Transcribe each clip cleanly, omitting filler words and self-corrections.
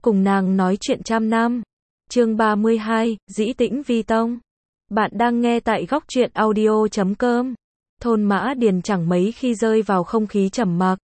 cùng nàng nói chuyện trăm năm. Chương 32, Dĩ Tĩnh Vi Tông. Bạn đang nghe tại góc truyện audio.com. Thôn Mã Điền chẳng mấy khi rơi vào không khí trầm mặc.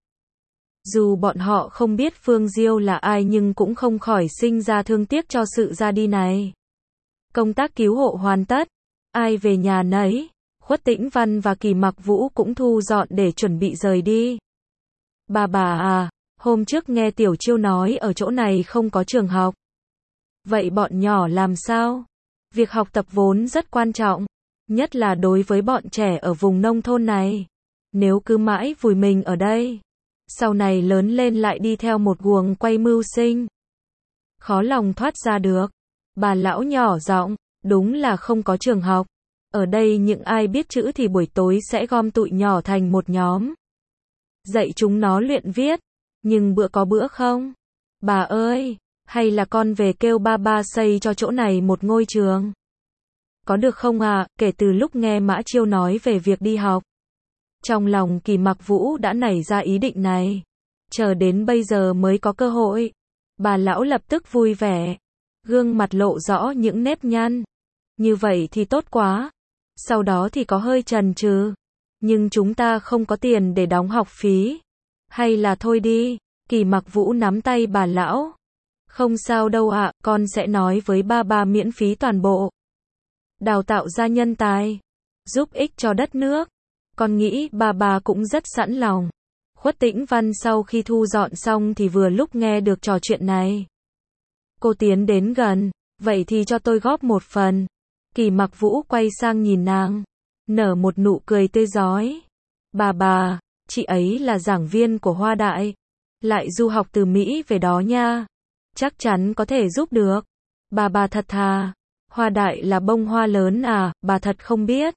Dù bọn họ không biết Phương Diêu là ai nhưng cũng không khỏi sinh ra thương tiếc cho sự ra đi này. Công tác cứu hộ hoàn tất, ai về nhà nấy, Khuất Tĩnh Văn và Kỳ Mặc Vũ cũng thu dọn để chuẩn bị rời đi. Bà à, hôm trước nghe Tiểu Chiêu nói ở chỗ này không có trường học. Vậy bọn nhỏ làm sao? Việc học tập vốn rất quan trọng, nhất là đối với bọn trẻ ở vùng nông thôn này. Nếu cứ mãi vùi mình ở đây, sau này lớn lên lại đi theo một guồng quay mưu sinh. Khó lòng thoát ra được. Bà lão nhỏ giọng, đúng là không có trường học. Ở đây những ai biết chữ thì buổi tối sẽ gom tụi nhỏ thành một nhóm. Dạy chúng nó luyện viết. Nhưng bữa có bữa không? Bà ơi, hay là con về kêu ba xây cho chỗ này một ngôi trường? Có được không ạ? Kể từ lúc nghe Mã Chiêu nói về việc đi học, trong lòng Kỳ Mặc Vũ đã nảy ra ý định này. Chờ đến bây giờ mới có cơ hội. Bà lão lập tức vui vẻ. Gương mặt lộ rõ những nếp nhăn. Như vậy thì tốt quá. Sau đó thì có hơi chần chừ. Nhưng chúng ta không có tiền để đóng học phí. Hay là thôi đi. Kỳ Mặc Vũ nắm tay bà lão. Không sao đâu ạ, con sẽ nói với ba miễn phí toàn bộ. Đào tạo ra nhân tài. Giúp ích cho đất nước. Con nghĩ bà cũng rất sẵn lòng. Khuất Tĩnh Văn sau khi thu dọn xong thì vừa lúc nghe được trò chuyện này. Cô tiến đến gần, vậy thì cho tôi góp một phần. Kỳ Mặc Vũ quay sang nhìn nàng, nở một nụ cười tươi rói. Bà, chị ấy là giảng viên của Hoa Đại, lại du học từ Mỹ về đó nha. Chắc chắn có thể giúp được. Bà thật thà. Hoa Đại là bông hoa lớn à, bà thật không biết.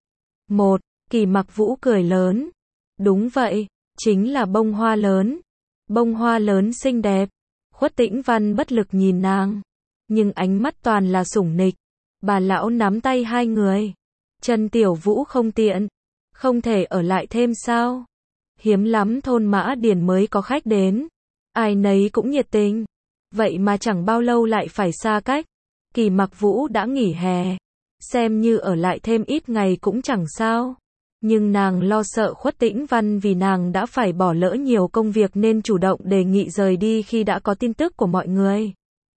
Kỳ Mặc Vũ cười lớn. Đúng vậy, chính là bông hoa lớn. Bông hoa lớn xinh đẹp. Khuất Tĩnh Văn bất lực nhìn nàng, nhưng ánh mắt toàn là sủng nịch. Bà lão nắm tay hai người. Chân Tiểu Vũ không tiện, không thể ở lại thêm sao? Hiếm lắm thôn Mã Điền mới có khách đến. Ai nấy cũng nhiệt tình. Vậy mà chẳng bao lâu lại phải xa cách. Kỳ Mặc Vũ đã nghỉ hè, xem như ở lại thêm ít ngày cũng chẳng sao. Nhưng nàng lo sợ Khuất Tĩnh Văn vì nàng đã phải bỏ lỡ nhiều công việc nên chủ động đề nghị rời đi khi đã có tin tức của mọi người.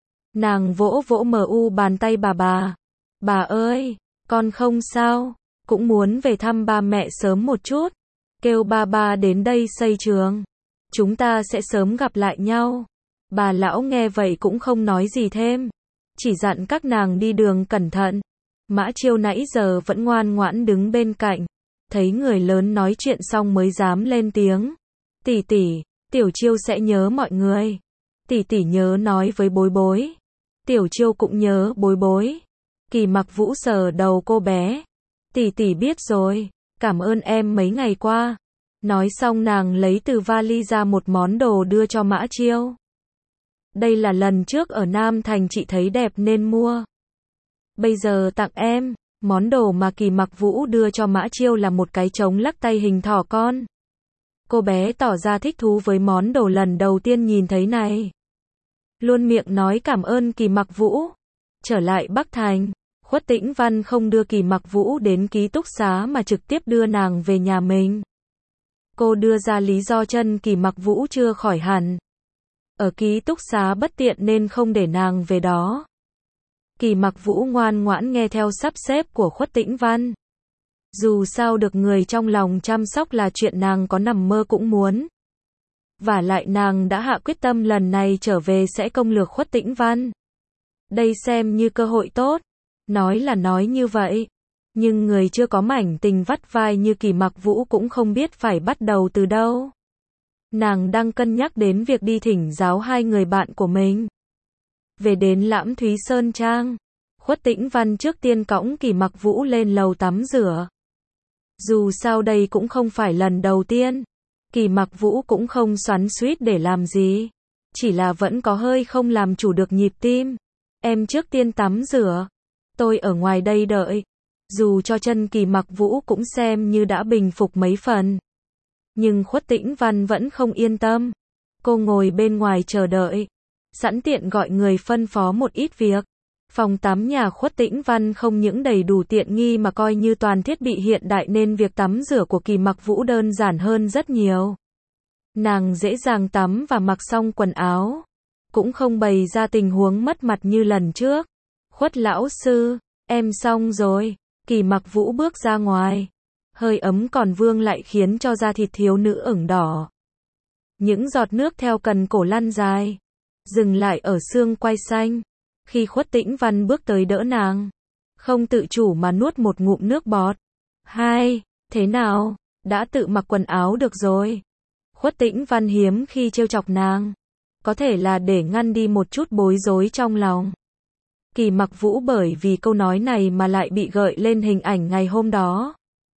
Nàng vỗ bàn tay bà. Bà ơi, con không sao, cũng muốn về thăm ba mẹ sớm một chút. Kêu ba đến đây xây trường. Chúng ta sẽ sớm gặp lại nhau. Bà lão nghe vậy cũng không nói gì thêm. Chỉ dặn các nàng đi đường cẩn thận. Mã Chiêu nãy giờ vẫn ngoan ngoãn đứng bên cạnh. Thấy người lớn nói chuyện xong mới dám lên tiếng. Tỷ, Tiểu Chiêu sẽ nhớ mọi người. Tỷ nhớ nói với Bối. Tiểu Chiêu cũng nhớ Bối. Kỳ Mặc Vũ sờ đầu cô bé. Tỷ biết rồi, cảm ơn em mấy ngày qua. Nói xong nàng lấy từ vali ra một món đồ đưa cho Mã Chiêu. Đây là lần trước ở Nam Thành chị thấy đẹp nên mua. Bây giờ tặng em. Món đồ mà Kỳ Mặc Vũ đưa cho Mã Chiêu là một cái trống lắc tay hình thỏ con. Cô bé tỏ ra thích thú với món đồ lần đầu tiên nhìn thấy này. Luôn miệng nói cảm ơn Kỳ Mặc Vũ. Trở lại Bắc Thành, Khuất Tĩnh Văn không đưa Kỳ Mặc Vũ đến ký túc xá mà trực tiếp đưa nàng về nhà mình. Cô đưa ra lý do chân Kỳ Mặc Vũ chưa khỏi hẳn. Ở ký túc xá bất tiện nên không để nàng về đó. Kỳ Mặc Vũ ngoan ngoãn nghe theo sắp xếp của Khuất Tĩnh Văn. Dù sao được người trong lòng chăm sóc là chuyện nàng có nằm mơ cũng muốn. Vả lại nàng đã hạ quyết tâm lần này trở về sẽ công lược Khuất Tĩnh Văn. Đây xem như cơ hội tốt. Nói là nói như vậy. Nhưng người chưa có mảnh tình vắt vai như Kỳ Mặc Vũ cũng không biết phải bắt đầu từ đâu. Nàng đang cân nhắc đến việc đi thỉnh giáo hai người bạn của mình. Về đến Lãm Thúy Sơn Trang, Khuất Tĩnh Văn trước tiên cõng Kỳ Mặc Vũ lên lầu tắm rửa. Dù sao đây cũng không phải lần đầu tiên, Kỳ Mặc Vũ cũng không xoắn xuýt để làm gì, chỉ là vẫn có hơi không làm chủ được nhịp tim. Em trước tiên tắm rửa, tôi ở ngoài đây đợi. Dù cho chân Kỳ Mặc Vũ cũng xem như đã bình phục mấy phần, nhưng Khuất Tĩnh Văn vẫn không yên tâm. Cô ngồi bên ngoài chờ đợi. sẵn tiện gọi người phân phó một ít việc. Phòng tắm nhà Khuất Tĩnh Văn không những đầy đủ tiện nghi mà coi như toàn thiết bị hiện đại nên việc tắm rửa của Kỳ Mặc Vũ đơn giản hơn rất nhiều. Nàng dễ dàng tắm và mặc xong quần áo. Cũng không bày ra tình huống mất mặt như lần trước. Khuất lão sư, em xong rồi. Kỳ Mặc Vũ bước ra ngoài. Hơi ấm còn vương lại khiến cho da thịt thiếu nữ ửng đỏ. Những giọt nước theo cần cổ lăn dài. Dừng lại ở xương quai xanh. Khi Khuất Tĩnh Văn bước tới đỡ nàng. Không tự chủ mà nuốt một ngụm nước bọt. Hai, thế nào? Đã tự mặc quần áo được rồi. Khuất Tĩnh Văn hiếm khi trêu chọc nàng. Có thể là để ngăn đi một chút bối rối trong lòng. Kỳ Mặc Vũ bởi vì câu nói này mà lại bị gợi lên hình ảnh ngày hôm đó.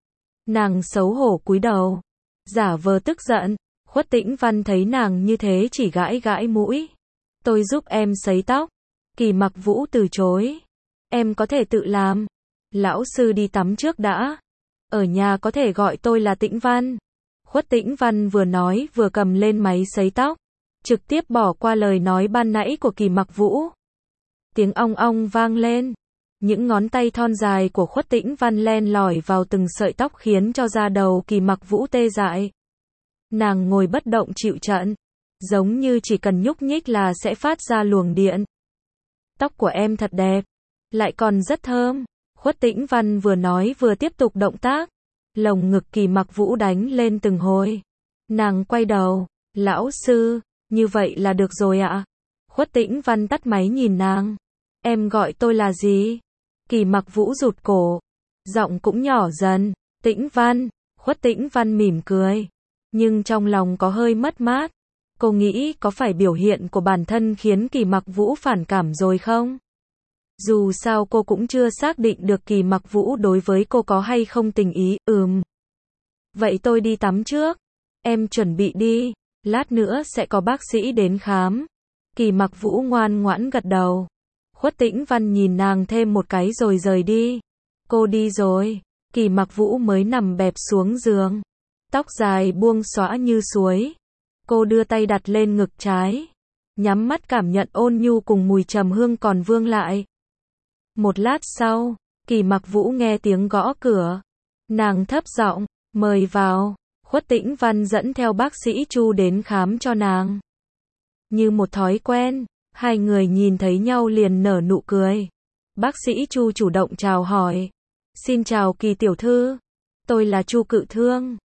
Nàng xấu hổ cúi đầu. Giả vờ tức giận. Khuất Tĩnh Văn thấy nàng như thế chỉ gãi gãi mũi. Tôi giúp em sấy tóc. Kỳ Mặc Vũ từ chối. Em có thể tự làm. Lão sư đi tắm trước đã. Ở nhà có thể gọi tôi là Tĩnh Văn. Khuất Tĩnh Văn vừa nói vừa cầm lên máy sấy tóc. Trực tiếp bỏ qua lời nói ban nãy của Kỳ Mặc Vũ. Tiếng ong ong vang lên. Những ngón tay thon dài của Khuất Tĩnh Văn len lỏi vào từng sợi tóc khiến cho da đầu Kỳ Mặc Vũ tê dại. Nàng ngồi bất động chịu trận. Giống như chỉ cần nhúc nhích là sẽ phát ra luồng điện. Tóc của em thật đẹp. Lại còn rất thơm. Khuất Tĩnh Văn vừa nói vừa tiếp tục động tác. Lồng ngực Kỳ Mặc Vũ đánh lên từng hồi. Nàng quay đầu. Lão sư, như vậy là được rồi ạ. Khuất Tĩnh Văn tắt máy nhìn nàng. Em gọi tôi là gì? Kỳ Mặc Vũ rụt cổ. Giọng cũng nhỏ dần. Tĩnh Văn. Khuất Tĩnh Văn mỉm cười. Nhưng trong lòng có hơi mất mát. Cô nghĩ có phải biểu hiện của bản thân khiến Kỳ Mặc Vũ phản cảm rồi không? Dù sao cô cũng chưa xác định được Kỳ Mặc Vũ đối với cô có hay không tình ý. Vậy tôi đi tắm trước. Em chuẩn bị đi. Lát nữa sẽ có bác sĩ đến khám. Kỳ Mặc Vũ ngoan ngoãn gật đầu. Khuất Tĩnh Văn nhìn nàng thêm một cái rồi rời đi. Cô đi rồi. Kỳ Mặc Vũ mới nằm bẹp xuống giường. Tóc dài buông xõa như suối. Cô đưa tay đặt lên ngực trái. Nhắm mắt cảm nhận ôn nhu cùng mùi trầm hương còn vương lại. Một lát sau, Kỳ Mặc Vũ nghe tiếng gõ cửa. Nàng thấp giọng, mời vào. Khuất Tĩnh Văn dẫn theo bác sĩ Chu đến khám cho nàng. Như một thói quen, hai người nhìn thấy nhau liền nở nụ cười. Bác sĩ Chu chủ động chào hỏi. Xin chào Kỳ tiểu thư. Tôi là Chu Cự Thương.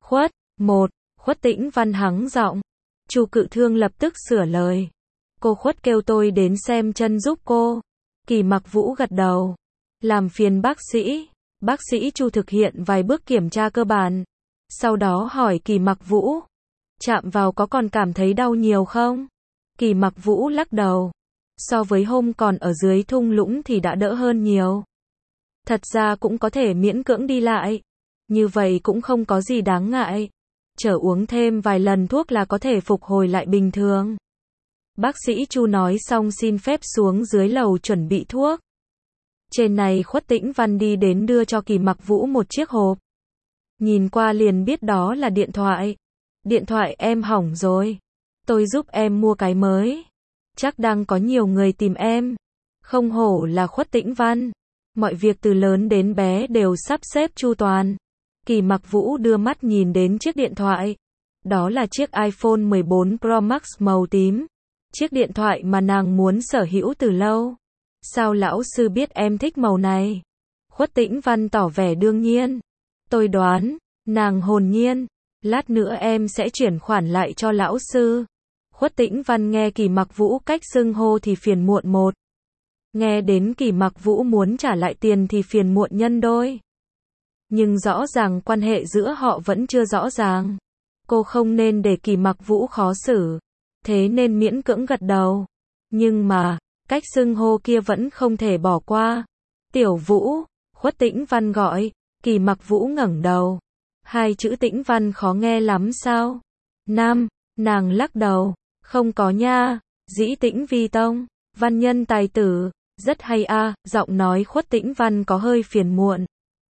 Khuất Tĩnh Văn hắng giọng. Chu Cự Thương lập tức sửa lời. Cô Khuất kêu tôi đến xem chân giúp cô. Kỳ Mặc Vũ gật đầu. Làm phiền bác sĩ. Bác sĩ Chu thực hiện vài bước kiểm tra cơ bản. Sau đó hỏi Kỳ Mặc Vũ. Chạm vào có còn cảm thấy đau nhiều không? Kỳ Mặc Vũ lắc đầu. So với hôm còn ở dưới thung lũng thì đã đỡ hơn nhiều. Thật ra cũng có thể miễn cưỡng đi lại. Như vậy cũng không có gì đáng ngại. Chờ uống thêm vài lần thuốc là có thể phục hồi lại bình thường. Bác sĩ Chu nói xong xin phép xuống dưới lầu chuẩn bị thuốc. Trên này Khuất Tĩnh Văn đi đến đưa cho Kỳ Mặc Vũ một chiếc hộp. Nhìn qua liền biết đó là điện thoại. Điện thoại em hỏng rồi. Tôi giúp em mua cái mới. Chắc đang có nhiều người tìm em. Không hổ là Khuất Tĩnh Văn. Mọi việc từ lớn đến bé đều sắp xếp chu toàn. Kỳ Mặc Vũ đưa mắt nhìn đến chiếc điện thoại. Đó là chiếc iPhone 14 Pro Max màu tím. Chiếc điện thoại mà nàng muốn sở hữu từ lâu. Sao lão sư biết em thích màu này? Khuất Tĩnh Văn tỏ vẻ đương nhiên. Tôi đoán, nàng hồn nhiên. Lát nữa em sẽ chuyển khoản lại cho lão sư. Khuất Tĩnh Văn nghe Kỳ Mặc Vũ cách xưng hô thì phiền muộn một. Nghe đến Kỳ Mặc Vũ muốn trả lại tiền thì phiền muộn nhân đôi. Nhưng rõ ràng quan hệ giữa họ vẫn chưa rõ ràng. Cô không nên để Kỳ Mặc Vũ khó xử. Thế nên miễn cưỡng gật đầu. Nhưng mà, cách xưng hô kia vẫn không thể bỏ qua. Tiểu Vũ, Khuất Tĩnh Văn gọi. Kỳ Mặc Vũ ngẩng đầu. Hai chữ Tĩnh Văn khó nghe lắm sao? Nam, nàng lắc đầu. Không có nha. Dĩ Tĩnh Vi Tông. Văn nhân tài tử. Rất hay a. Giọng nói Khuất Tĩnh Văn có hơi phiền muộn.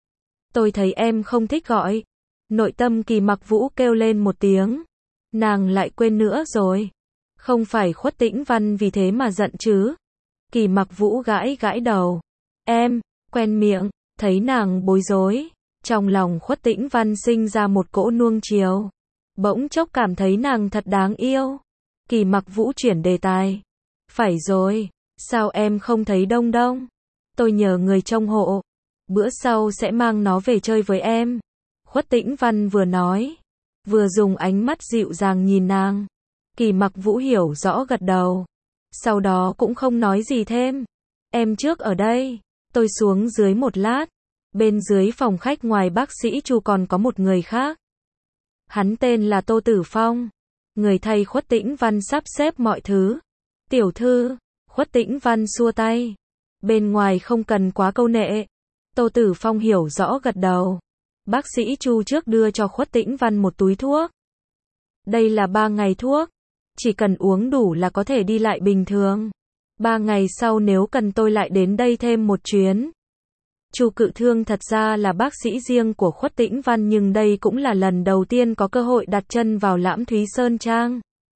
Tôi thấy em không thích gọi. Nội tâm Kỳ Mặc Vũ kêu lên một tiếng. Nàng lại quên nữa rồi. Không phải Khuất Tĩnh Văn vì thế mà giận chứ? Kỳ Mặc Vũ gãi gãi đầu. Em, quen miệng, thấy nàng bối rối. Trong lòng Khuất Tĩnh Văn sinh ra một cỗ nuông chiều. Bỗng chốc cảm thấy nàng thật đáng yêu. Kỳ Mặc Vũ chuyển đề tài. Phải rồi, sao em không thấy Đông Đông? Tôi nhờ người trông hộ. Bữa sau sẽ mang nó về chơi với em. Khuất Tĩnh Văn vừa nói, vừa dùng ánh mắt dịu dàng nhìn nàng. Kỳ Mặc Vũ hiểu rõ gật đầu. Sau đó cũng không nói gì thêm. Em trước ở đây, tôi xuống dưới một lát. Bên dưới phòng khách ngoài bác sĩ Chu còn có một người khác. Hắn tên là Tô Tử Phong. Người thay Khuất Tĩnh Văn sắp xếp mọi thứ. Tiểu thư, Khuất Tĩnh Văn xua tay. Bên ngoài không cần quá câu nệ. Tô Tử Phong hiểu rõ gật đầu. Bác sĩ Chu trước đưa cho Khuất Tĩnh Văn một túi thuốc. Đây là 3 ngày thuốc. Chỉ cần uống đủ là có thể đi lại bình thường. 3 ngày sau nếu cần tôi lại đến đây thêm một chuyến. Chu Cự Thương thật ra là bác sĩ riêng của Khuất Tĩnh Văn nhưng đây cũng là lần đầu tiên có cơ hội đặt chân vào Lãm Thúy Sơn Trang.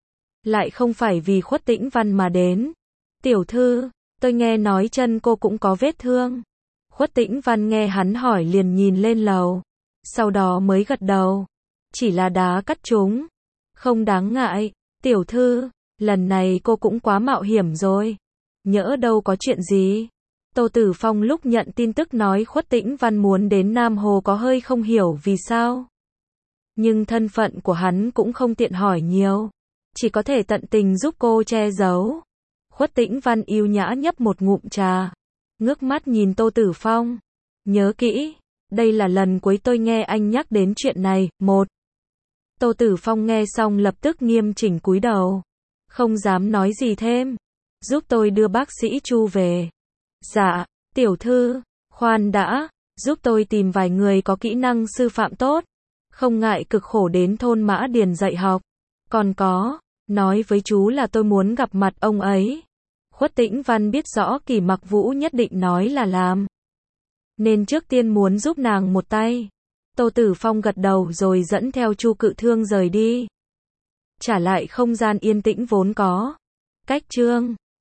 Lại không phải vì Khuất Tĩnh Văn mà đến. Tiểu thư, tôi nghe nói chân cô cũng có vết thương. Khuất Tĩnh Văn nghe hắn hỏi liền nhìn lên lầu. Sau đó mới gật đầu. Chỉ là đá cắt trúng. Không đáng ngại. Tiểu thư, lần này cô cũng quá mạo hiểm rồi. Nhỡ đâu có chuyện gì. Tô Tử Phong lúc nhận tin tức nói Khuất Tĩnh Văn muốn đến Nam Hồ có hơi không hiểu vì sao. Nhưng thân phận của hắn cũng không tiện hỏi nhiều. Chỉ có thể tận tình giúp cô che giấu. Khuất Tĩnh Văn yêu nhã nhấp một ngụm trà. Ngước mắt nhìn Tô Tử Phong. Nhớ kỹ, đây là lần cuối tôi nghe anh nhắc đến chuyện này. Một. Tô Tử Phong nghe xong lập tức nghiêm chỉnh cúi đầu. Không dám nói gì thêm. Giúp tôi đưa bác sĩ Chu về. Dạ, tiểu thư, khoan đã, giúp tôi tìm vài người có kỹ năng sư phạm tốt. Không ngại cực khổ đến thôn Mã Điền dạy học. Còn có, nói với chú là tôi muốn gặp mặt ông ấy. Khuất Tĩnh Văn biết rõ Kỳ Mặc Vũ nhất định nói là làm. Nên trước tiên muốn giúp nàng một tay. Tô Tử Phong gật đầu rồi dẫn theo Chu Cự Thương rời đi. Trả lại không gian yên tĩnh vốn có. Cách chương